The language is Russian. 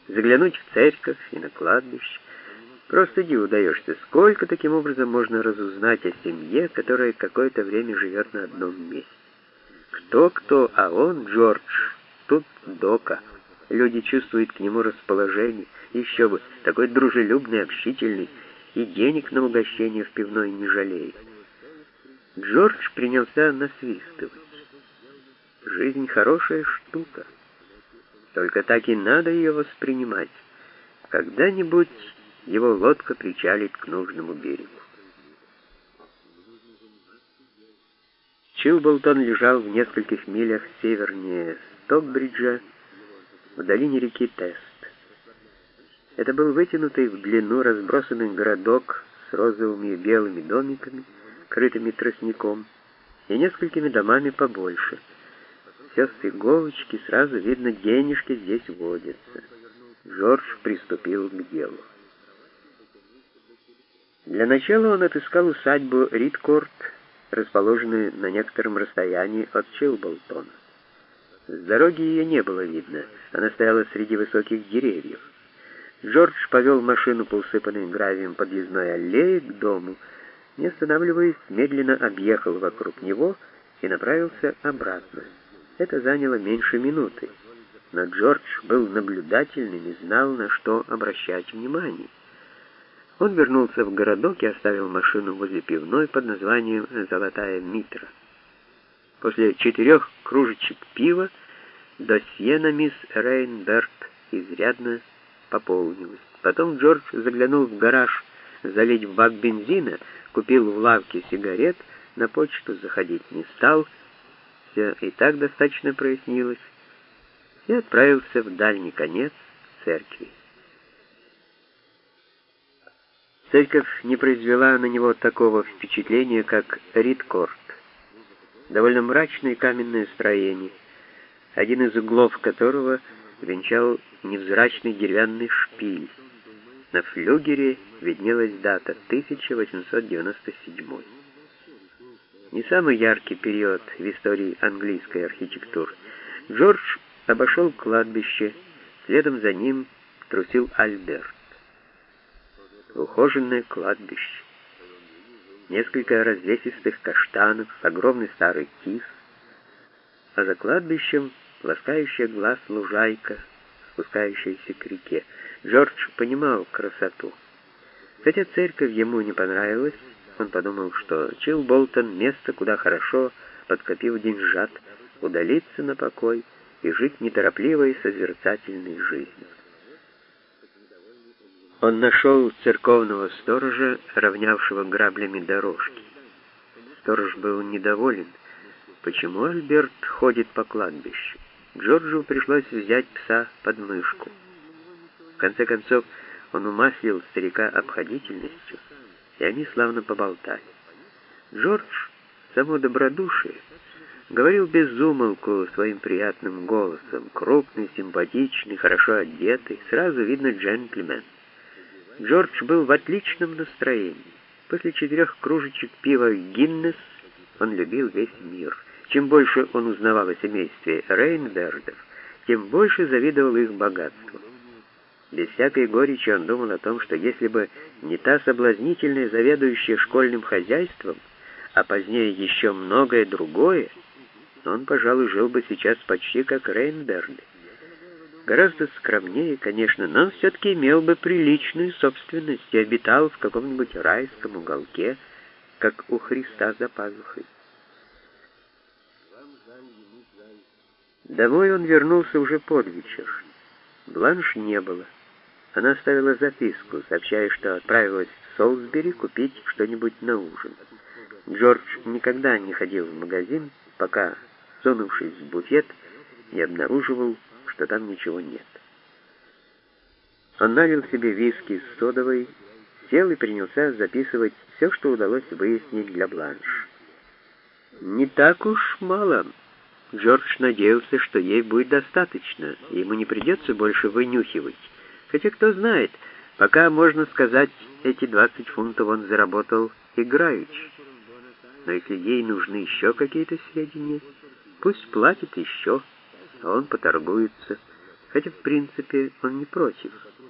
заглянуть в церковь и на кладбище. Просто диву даешься, сколько таким образом можно разузнать о семье, которая какое-то время живет на одном месте. Кто-кто, а он, Джордж, тут дока. Люди чувствуют к нему расположение. Еще бы, такой дружелюбный, общительный, и денег на угощение в пивной не жалеет. Джордж принялся насвистывать. Жизнь хорошая штука. Только так и надо ее воспринимать. Когда-нибудь его лодка причалит к нужному берегу. Чилблтон лежал в нескольких милях севернее Стокбриджа, в долине реки Тест. Это был вытянутый в длину разбросанный городок с розовыми и белыми домиками, крытыми тростником, и несколькими домами побольше. Все с иголочки, сразу видно, денежки здесь водятся. Джордж приступил к делу. Для начала он отыскал усадьбу Ридкорт, расположенную на некотором расстоянии от Чилблтона. С дороги ее не было видно, она стояла среди высоких деревьев. Джордж повел машину по усыпанной гравием подъездной аллее к дому, не останавливаясь, медленно объехал вокруг него и направился обратно. Это заняло меньше минуты, но Джордж был наблюдательным и знал, на что обращать внимание. Он вернулся в городок и оставил машину возле пивной под названием «Золотая Митра». После 4 кружечек пива досье на мисс Рейнберт изрядно пополнилось. Потом Джордж заглянул в гараж залить в бак бензина, купил в лавке сигарет, на почту заходить не стал, все и так достаточно прояснилось, и отправился в дальний конец церкви. Церковь не произвела на него такого впечатления, как Ридкорт. Довольно мрачное каменное строение, один из углов которого венчал невзрачный деревянный шпиль. На флюгере виднелась дата 1897. Не самый яркий период в истории английской архитектуры. Джордж обошел кладбище, следом за ним трусил Альберт. Ухоженное кладбище. Несколько развесистых каштанов, огромный старый тис, а за кладбищем ласкающая глаз лужайка, спускающаяся к реке. Джордж понимал красоту. Хотя церковь ему не понравилась, он подумал, что Чилблтон — место, куда хорошо, подкопив деньжат, удалиться на покой и жить неторопливой и созерцательной жизнью. Он нашел церковного сторожа, равнявшего граблями дорожки. Сторож был недоволен. Почему Альберт ходит по кладбищу? Джорджу пришлось взять пса под мышку. В конце концов, он умаслил старика обходительностью, и они славно поболтали. Джордж, само добродушие, говорил без умолку своим приятным голосом, крупный, симпатичный, хорошо одетый, сразу видно джентльмен. Джордж был в отличном настроении. После 4 кружечек пива «Гиннес» он любил весь мир. Чем больше он узнавал о семействе Рейнбердов, тем больше завидовал их богатству. Без всякой горечи он думал о том, что если бы не та соблазнительная заведующая школьным хозяйством, а позднее еще многое другое, он, пожалуй, жил бы сейчас почти как Рейнберды. Гораздо скромнее, конечно, но все-таки имел бы приличную собственность и обитал в каком-нибудь райском уголке, как у Христа за пазухой. Домой он вернулся уже под вечер. Бланш не было. Она оставила записку, сообщая, что отправилась в Солсбери купить что-нибудь на ужин. Джордж никогда не ходил в магазин, пока, сунувшись в буфет, не обнаруживал, что там ничего нет. Он налил себе виски с содовой, сел и принялся записывать все, что удалось выяснить для Бланш. Не так уж мало. Джордж надеялся, что ей будет достаточно, и ему не придется больше вынюхивать. Хотя, кто знает, пока, можно сказать, эти 20 фунтов он заработал играючи. Но если ей нужны еще какие-то сведения, пусть платит еще, а он поторгуется. хотя в принципе он не против.